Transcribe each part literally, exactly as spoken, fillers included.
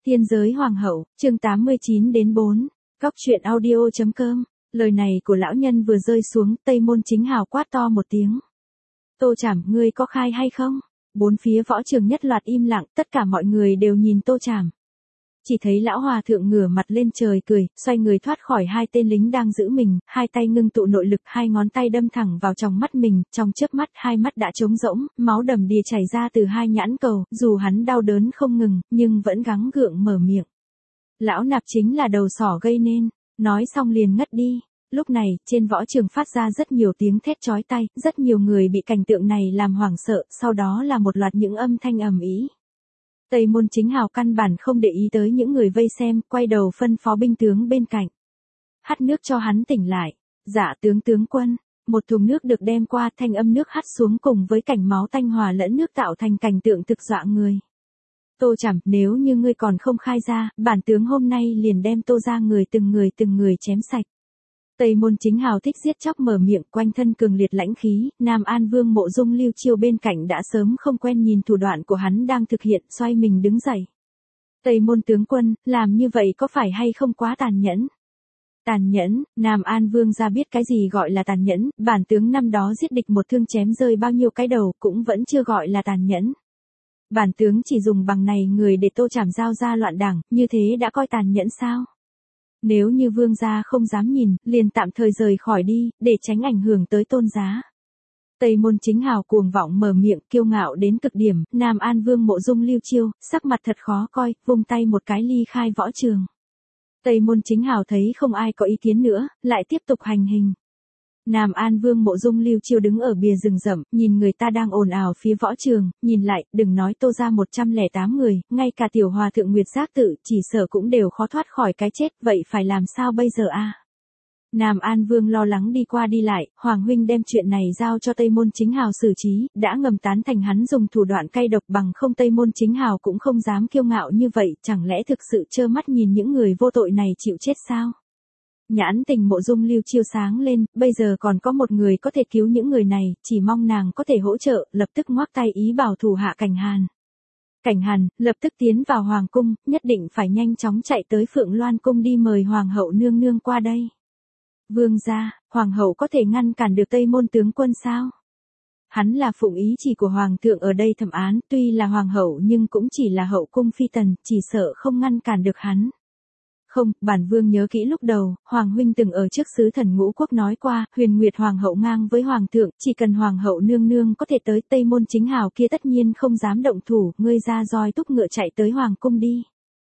Tiên giới hoàng hậu, chương tám mươi chín đến bốn. Góc truyện audio.com. Lời này của lão nhân vừa rơi xuống, Tây Môn Chính Hào quát to một tiếng. Tô Trảm, ngươi có khai hay không? Bốn phía võ trường nhất loạt im lặng, tất cả mọi người đều nhìn Tô Trảm. Chỉ thấy lão hòa thượng ngửa mặt lên trời cười, xoay người thoát khỏi hai tên lính đang giữ mình, hai tay ngưng tụ nội lực, hai ngón tay đâm thẳng vào trong mắt mình, trong chớp mắt hai mắt đã trống rỗng, máu đầm đìa chảy ra từ hai nhãn cầu, dù hắn đau đớn không ngừng, nhưng vẫn gắng gượng mở miệng. Lão nạp chính là đầu sỏ gây nên, nói xong liền ngất đi. Lúc này, trên võ trường phát ra rất nhiều tiếng thét chói tai, rất nhiều người bị cảnh tượng này làm hoảng sợ, sau đó là một loạt những âm thanh ầm ĩ. Tây Môn Chính Hào căn bản không để ý tới những người vây xem, quay đầu phân phó binh tướng bên cạnh. Hắt nước cho hắn tỉnh lại. Dạ tướng tướng quân. Một thùng nước được đem qua, thanh âm nước hắt xuống cùng với cảnh máu tanh hòa lẫn nước tạo thành cảnh tượng thực dọa người. Tô Trảm, nếu như ngươi còn không khai ra, bản tướng hôm nay liền đem Tô ra người từng người từng người chém sạch. Tây Môn Chính Hào thích giết chóc mở miệng, quanh thân cường liệt lãnh khí, Nam An Vương Mộ Dung Lưu Chiêu bên cạnh đã sớm không quen nhìn thủ đoạn của hắn đang thực hiện, xoay mình đứng dậy. Tây Môn tướng quân, làm như vậy có phải hay không quá tàn nhẫn? Tàn nhẫn, Nam An Vương ra biết cái gì gọi là tàn nhẫn, bản tướng năm đó giết địch một thương chém rơi bao nhiêu cái đầu cũng vẫn chưa gọi là tàn nhẫn. Bản tướng chỉ dùng bằng này người để Tô Trảm giao ra loạn đảng, như thế đã coi tàn nhẫn sao? Nếu như vương gia không dám nhìn, liền tạm thời rời khỏi đi, để tránh ảnh hưởng tới tôn giá. Tây Môn Chính Hào cuồng vọng mở miệng, kiêu ngạo đến cực điểm, Nam An Vương Mộ Dung Lưu Chiêu, sắc mặt thật khó coi, vung tay một cái ly khai võ trường. Tây Môn Chính Hào thấy không ai có ý kiến nữa, lại tiếp tục hành hình. Nam An Vương Mộ Dung Lưu Chiêu đứng ở bìa rừng rậm, nhìn người ta đang ồn ào phía võ trường, nhìn lại, đừng nói Tô ra một trăm lẻ tám người, ngay cả tiểu hòa thượng Nguyệt Giác Tự chỉ sợ cũng đều khó thoát khỏi cái chết, vậy phải làm sao bây giờ a? À? Nam An Vương lo lắng đi qua đi lại, Hoàng huynh đem chuyện này giao cho Tây Môn Chính Hào xử trí, đã ngầm tán thành hắn dùng thủ đoạn cay độc, bằng không Tây Môn Chính Hào cũng không dám kiêu ngạo như vậy, chẳng lẽ thực sự trơ mắt nhìn những người vô tội này chịu chết sao? Nhãn tình Mộ Dung Lưu Chiêu sáng lên, bây giờ còn có một người có thể cứu những người này, chỉ mong nàng có thể hỗ trợ, lập tức ngoắc tay ý bảo thủ hạ Cảnh Hàn. Cảnh Hàn, lập tức tiến vào Hoàng cung, nhất định phải nhanh chóng chạy tới Phượng Loan cung đi mời Hoàng hậu nương nương qua đây. Vương gia, Hoàng hậu có thể ngăn cản được Tây Môn tướng quân sao? Hắn là phụng ý chỉ của Hoàng thượng ở đây thẩm án, tuy là Hoàng hậu nhưng cũng chỉ là hậu cung phi tần, chỉ sợ không ngăn cản được hắn. Không, bản vương nhớ kỹ lúc đầu, Hoàng huynh từng ở trước sứ thần Ngũ Quốc nói qua, Huyền Nguyệt Hoàng hậu ngang với Hoàng thượng, chỉ cần Hoàng hậu nương nương có thể tới, Tây Môn Chính Hào kia tất nhiên không dám động thủ, ngươi ra roi túc ngựa chạy tới Hoàng cung đi.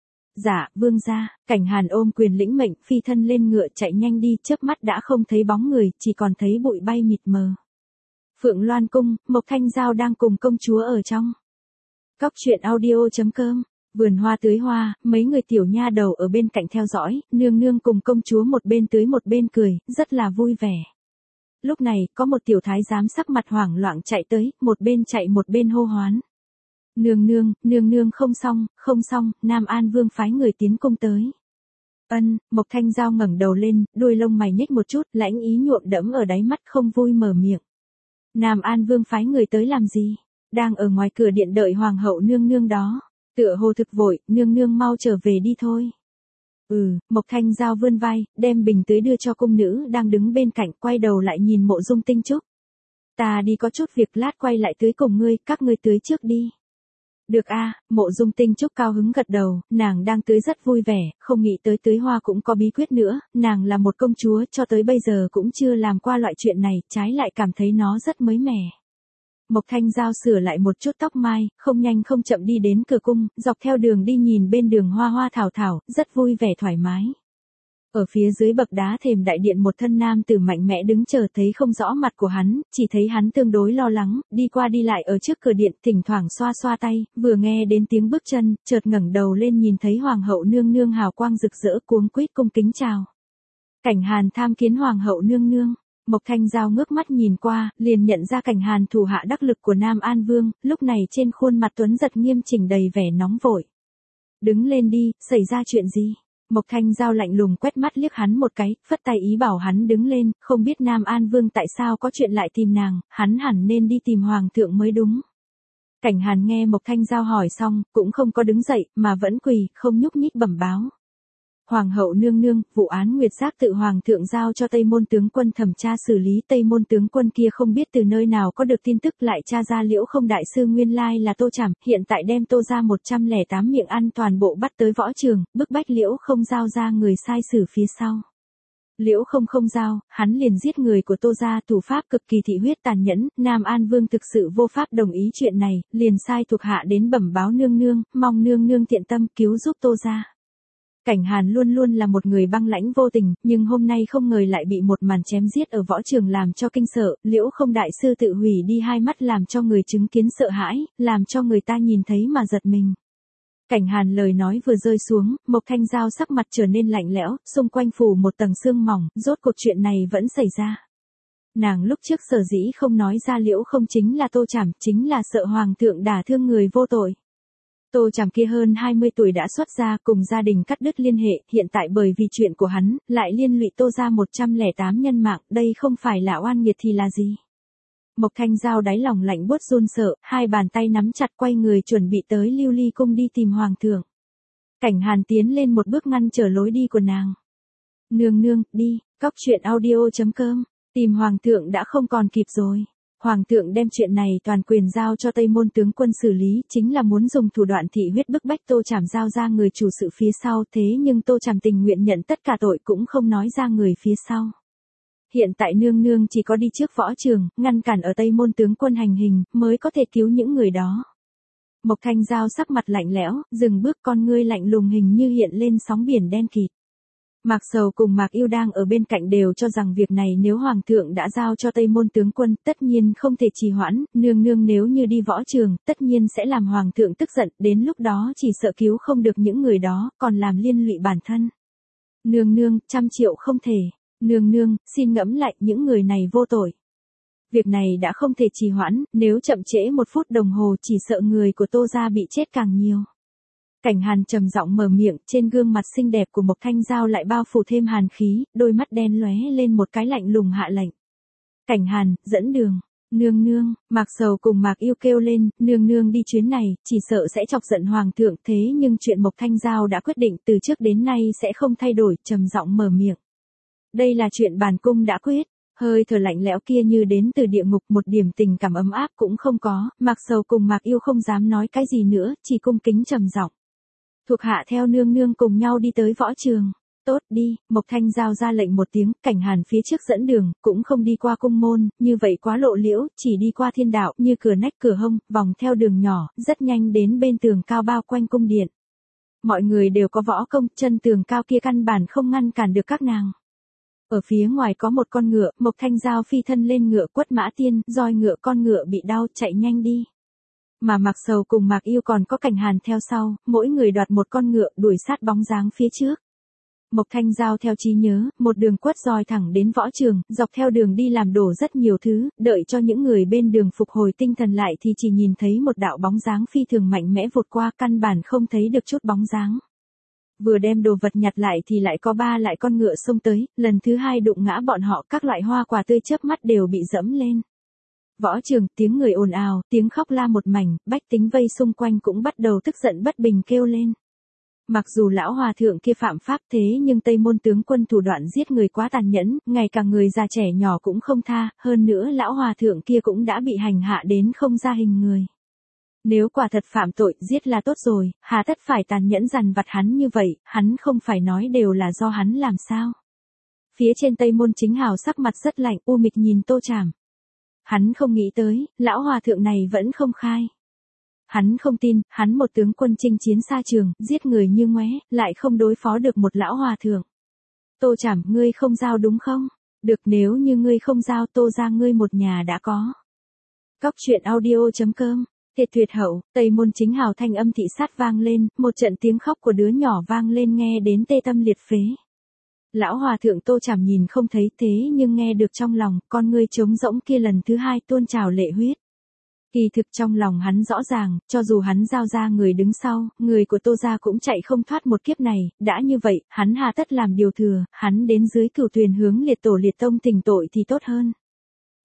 Dạ, vương gia. Cảnh Hàn ôm quyền lĩnh mệnh, phi thân lên ngựa chạy nhanh đi, chớp mắt đã không thấy bóng người, chỉ còn thấy bụi bay mịt mờ. Phượng Loan cung, Mộc Thanh Giao đang cùng công chúa ở trong. Góc truyện audio.com. Vườn hoa tưới hoa, mấy người tiểu nha đầu ở bên cạnh theo dõi, nương nương cùng công chúa một bên tưới một bên cười, rất là vui vẻ. Lúc này, có một tiểu thái giám sắc mặt hoảng loạn chạy tới, một bên chạy một bên hô hoán. Nương nương, nương nương không xong, không xong, Nam An Vương phái người tiến cung tới. Ân, Mộc Thanh Giao ngẩng đầu lên, đuôi lông mày nhếch một chút, lãnh ý nhuộm đẫm ở đáy mắt, không vui mở miệng. Nam An Vương phái người tới làm gì? Đang ở ngoài cửa điện đợi Hoàng hậu nương nương đó. Tựa hồ thực vội, nương nương mau trở về đi thôi. Ừ, Mộc Thanh Giao vươn vai, đem bình tưới đưa cho cung nữ đang đứng bên cạnh, quay đầu lại nhìn Mộ Dung Tinh Trúc. Ta đi có chút việc, lát quay lại tưới cùng ngươi, các ngươi tưới trước đi. Được a, à, Mộ Dung Tinh Trúc cao hứng gật đầu, nàng đang tưới rất vui vẻ, không nghĩ tới tưới hoa cũng có bí quyết nữa, nàng là một công chúa, cho tới bây giờ cũng chưa làm qua loại chuyện này, trái lại cảm thấy nó rất mới mẻ. Mộc Thanh Giao sửa lại một chút tóc mai, không nhanh không chậm đi đến cửa cung, dọc theo đường đi nhìn bên đường hoa hoa thảo thảo, rất vui vẻ thoải mái. Ở phía dưới bậc đá thềm đại điện một thân nam tử mạnh mẽ đứng chờ, thấy không rõ mặt của hắn, chỉ thấy hắn tương đối lo lắng, đi qua đi lại ở trước cửa điện, thỉnh thoảng xoa xoa tay, vừa nghe đến tiếng bước chân, chợt ngẩng đầu lên nhìn thấy Hoàng hậu nương nương hào quang rực rỡ, cuống quýt cung kính chào. Cảnh Hàn tham kiến Hoàng hậu nương nương. Mộc Thanh Giao ngước mắt nhìn qua, liền nhận ra Cảnh Hàn thủ hạ đắc lực của Nam An Vương, lúc này trên khuôn mặt tuấn giật nghiêm chỉnh đầy vẻ nóng vội. Đứng lên đi, xảy ra chuyện gì? Mộc Thanh Giao lạnh lùng quét mắt liếc hắn một cái, phất tay ý bảo hắn đứng lên, không biết Nam An Vương tại sao có chuyện lại tìm nàng, hắn hẳn nên đi tìm Hoàng thượng mới đúng. Cảnh Hàn nghe Mộc Thanh Giao hỏi xong, cũng không có đứng dậy, mà vẫn quỳ, không nhúc nhích bẩm báo. Hoàng hậu nương nương, vụ án Nguyệt Giác tự hoàng thượng giao cho Tây Môn tướng quân thẩm tra xử lý. Tây Môn tướng quân kia không biết từ nơi nào có được tin tức, lại tra ra Liễu Không đại sư nguyên lai là Tô Trảm, hiện tại đem Tô gia một trăm lẻ tám miệng ăn toàn bộ bắt tới võ trường, bức bách Liễu Không giao ra người sai xử phía sau. Liễu Không không giao, hắn liền giết người của Tô gia, thủ pháp cực kỳ thị huyết tàn nhẫn. Nam An Vương thực sự vô pháp đồng ý chuyện này, liền sai thuộc hạ đến bẩm báo nương nương, mong nương nương thiện tâm cứu giúp Tô gia. Cảnh Hàn luôn luôn là một người băng lãnh vô tình, nhưng hôm nay không ngờ lại bị một màn chém giết ở võ trường làm cho kinh sợ. Liễu Không đại sư tự hủy đi hai mắt làm cho người chứng kiến sợ hãi, làm cho người ta nhìn thấy mà giật mình. Cảnh Hàn lời nói vừa rơi xuống, Mộc Thanh Giao sắc mặt trở nên lạnh lẽo, xung quanh phủ một tầng sương mỏng, rốt cuộc chuyện này vẫn xảy ra. Nàng lúc trước sở dĩ không nói ra Liễu Không chính là Tô Trảm, chính là sợ hoàng thượng đả thương người vô tội. Tô Trảm kia hơn hai mươi tuổi đã xuất gia, cùng gia đình cắt đứt liên hệ, hiện tại bởi vì chuyện của hắn, lại liên lụy Tô gia một trăm lẻ tám nhân mạng, đây không phải là oan nghiệt thì là gì? Mộc Thanh Giao đáy lòng lạnh buốt run sợ, hai bàn tay nắm chặt quay người chuẩn bị tới Lưu Ly cung đi tìm hoàng thượng. Cảnh Hàn tiến lên một bước ngăn trở lối đi của nàng. Nương nương, đi, cóc truyện audio chấm com, tìm hoàng thượng đã không còn kịp rồi. Hoàng thượng đem chuyện này toàn quyền giao cho Tây Môn tướng quân xử lý, chính là muốn dùng thủ đoạn thị huyết bức bách Tô Trảm giao ra người chủ sự phía sau, thế nhưng Tô Trảm tình nguyện nhận tất cả tội cũng không nói ra người phía sau. Hiện tại nương nương chỉ có đi trước võ trường, ngăn cản ở Tây Môn tướng quân hành hình, mới có thể cứu những người đó. Mộc Thanh Giao sắc mặt lạnh lẽo, dừng bước, con ngươi lạnh lùng hình như hiện lên sóng biển đen kịt. Mạc Sầu cùng Mạc Yêu đang ở bên cạnh đều cho rằng việc này nếu hoàng thượng đã giao cho Tây Môn tướng quân, tất nhiên không thể trì hoãn, nương nương nếu như đi võ trường, tất nhiên sẽ làm hoàng thượng tức giận, đến lúc đó chỉ sợ cứu không được những người đó, còn làm liên lụy bản thân. Nương nương, trăm triệu không thể. Nương nương, xin ngẫm lại, những người này vô tội. Việc này đã không thể trì hoãn, nếu chậm trễ một phút đồng hồ chỉ sợ người của Tô gia bị chết càng nhiều. Cảnh Hàn trầm giọng mở miệng, trên gương mặt xinh đẹp của Mộc Thanh Giao lại bao phủ thêm hàn khí, đôi mắt đen lóe lên một cái lạnh lùng hạ lệnh. Cảnh Hàn, dẫn đường. Nương nương, Mạc Sầu cùng Mạc Yêu kêu lên, nương nương đi chuyến này, chỉ sợ sẽ chọc giận hoàng thượng, thế nhưng chuyện Mộc Thanh Giao đã quyết định từ trước đến nay sẽ không thay đổi, trầm giọng mở miệng. Đây là chuyện bản cung đã quyết. Hơi thở lạnh lẽo kia như đến từ địa ngục, một điểm tình cảm ấm áp cũng không có, Mạc Sầu cùng Mạc Yêu không dám nói cái gì nữa, chỉ cung kính trầm giọng. Thuộc hạ theo nương nương cùng nhau đi tới võ trường. Tốt đi, Mộc Thanh Giao ra lệnh một tiếng, Cảnh Hàn phía trước dẫn đường, cũng không đi qua cung môn, như vậy quá lộ liễu, chỉ đi qua thiên đạo, như cửa nách cửa hông, vòng theo đường nhỏ, rất nhanh đến bên tường cao bao quanh cung điện. Mọi người đều có võ công, chân tường cao kia căn bản không ngăn cản được các nàng. Ở phía ngoài có một con ngựa, Mộc Thanh Giao phi thân lên ngựa quất mã tiên, roi ngựa con ngựa bị đau, chạy nhanh đi. Mà Mạc Sầu cùng Mạc Yêu còn có Cảnh Hàn theo sau, mỗi người đoạt một con ngựa đuổi sát bóng dáng phía trước. Mộc Thanh Giao theo trí nhớ, một đường quất roi thẳng đến võ trường, dọc theo đường đi làm đổ rất nhiều thứ, đợi cho những người bên đường phục hồi tinh thần lại thì chỉ nhìn thấy một đạo bóng dáng phi thường mạnh mẽ vụt qua, căn bản không thấy được chút bóng dáng. Vừa đem đồ vật nhặt lại thì lại có ba lại con ngựa xông tới, lần thứ hai đụng ngã bọn họ, các loại hoa quả tươi chớp mắt đều bị dẫm lên. Võ trường, tiếng người ồn ào, tiếng khóc la một mảnh, bách tính vây xung quanh cũng bắt đầu tức giận bất bình kêu lên. Mặc dù lão hòa thượng kia phạm pháp thế nhưng Tây Môn tướng quân thủ đoạn giết người quá tàn nhẫn, ngay cả người già trẻ nhỏ cũng không tha, hơn nữa lão hòa thượng kia cũng đã bị hành hạ đến không ra hình người. Nếu quả thật phạm tội, giết là tốt rồi, hà tất phải tàn nhẫn dằn vặt hắn như vậy, hắn không phải nói đều là do hắn làm sao. Phía trên Tây Môn Chính Hào sắc mặt rất lạnh, u mịch nhìn Tô Trảm. Hắn không nghĩ tới, lão hòa thượng này vẫn không khai. Hắn không tin, hắn một tướng quân chinh chiến xa trường, giết người như ngoé, lại không đối phó được một lão hòa thượng. Tô Trảm, ngươi không giao đúng không? Được, nếu như ngươi không giao, Tô ra ngươi một nhà đã có. Cóc truyện audio chấm com. Thiệt tuyệt hậu, Tây Môn Chính Hào thanh âm thị sát vang lên, một trận tiếng khóc của đứa nhỏ vang lên nghe đến tê tâm liệt phế. Lão hòa thượng Tô Trảm nhìn không thấy thế nhưng nghe được trong lòng, con ngươi trống rỗng kia lần thứ hai tuôn trào lệ huyết. Kỳ thực trong lòng hắn rõ ràng, cho dù hắn giao ra người đứng sau, người của Tô gia cũng chạy không thoát một kiếp này, đã như vậy, hắn hà tất làm điều thừa, hắn đến dưới cửu tuyền hướng liệt tổ liệt tông thỉnh tội thì tốt hơn.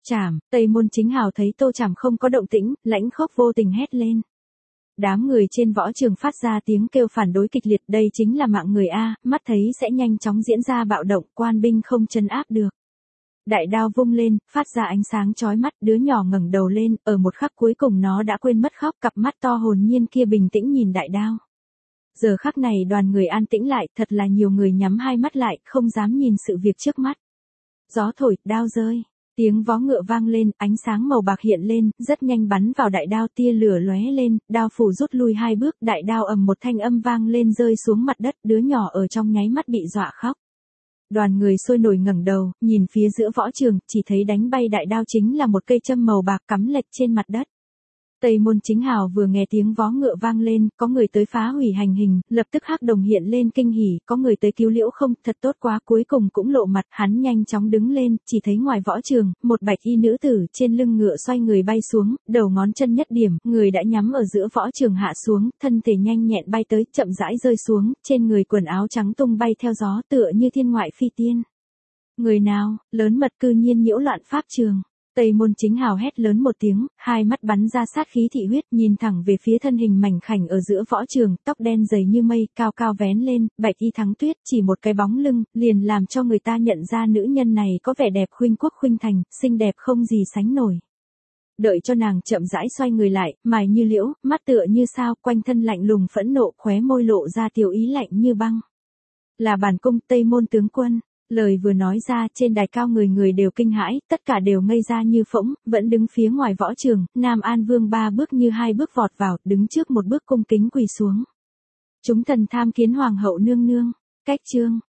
Trảm, Tây Môn Chính Hào thấy Tô Trảm không có động tĩnh, lãnh khốc vô tình hét lên. Đám người trên võ trường phát ra tiếng kêu phản đối kịch liệt, đây chính là mạng người A, mắt thấy sẽ nhanh chóng diễn ra bạo động, quan binh không trấn áp được. Đại đao vung lên, phát ra ánh sáng chói mắt, đứa nhỏ ngẩng đầu lên, ở một khắc cuối cùng nó đã quên mất khóc, cặp mắt to hồn nhiên kia bình tĩnh nhìn đại đao. Giờ khắc này đoàn người an tĩnh lại, thật là nhiều người nhắm hai mắt lại, không dám nhìn sự việc trước mắt. Gió thổi, đao rơi, tiếng vó ngựa vang lên, ánh sáng màu bạc hiện lên, rất nhanh bắn vào đại đao, tia lửa lóe lên, đao phủ rút lui hai bước, đại đao ầm một thanh âm vang lên rơi xuống mặt đất, đứa nhỏ ở trong nháy mắt bị dọa khóc. Đoàn người sôi nổi ngẩng đầu, nhìn phía giữa võ trường, chỉ thấy đánh bay đại đao chính là một cây châm màu bạc cắm lệch trên mặt đất. Tây Môn Chính Hào vừa nghe tiếng vó ngựa vang lên, có người tới phá hủy hành hình, lập tức hắc đồng hiện lên kinh hỉ, có người tới cứu Liễu Không, thật tốt quá, cuối cùng cũng lộ mặt, hắn nhanh chóng đứng lên, chỉ thấy ngoài võ trường, một bạch y nữ tử trên lưng ngựa xoay người bay xuống, đầu ngón chân nhất điểm, người đã nhắm ở giữa võ trường hạ xuống, thân thể nhanh nhẹn bay tới, chậm rãi rơi xuống, trên người quần áo trắng tung bay theo gió, tựa như thiên ngoại phi tiên. Người nào, lớn mật cư nhiên nhiễu loạn pháp trường. Tây Môn Chính Hào hét lớn một tiếng, hai mắt bắn ra sát khí thị huyết, nhìn thẳng về phía thân hình mảnh khảnh ở giữa võ trường, tóc đen dày như mây, cao cao vén lên, bạch y thắng tuyết, chỉ một cái bóng lưng, liền làm cho người ta nhận ra nữ nhân này có vẻ đẹp khuynh quốc khuynh thành, xinh đẹp không gì sánh nổi. Đợi cho nàng chậm rãi xoay người lại, mày như liễu, mắt tựa như sao, quanh thân lạnh lùng phẫn nộ, khóe môi lộ ra tiểu ý lạnh như băng. Là bản cung Tây Môn tướng quân. Lời vừa nói ra, trên đài cao người người đều kinh hãi, tất cả đều ngây ra như phỗng, vẫn đứng phía ngoài võ trường, Nam An Vương ba bước như hai bước vọt vào, đứng trước một bước cung kính quỳ xuống. Chúng thần tham kiến hoàng hậu nương nương, cách chương.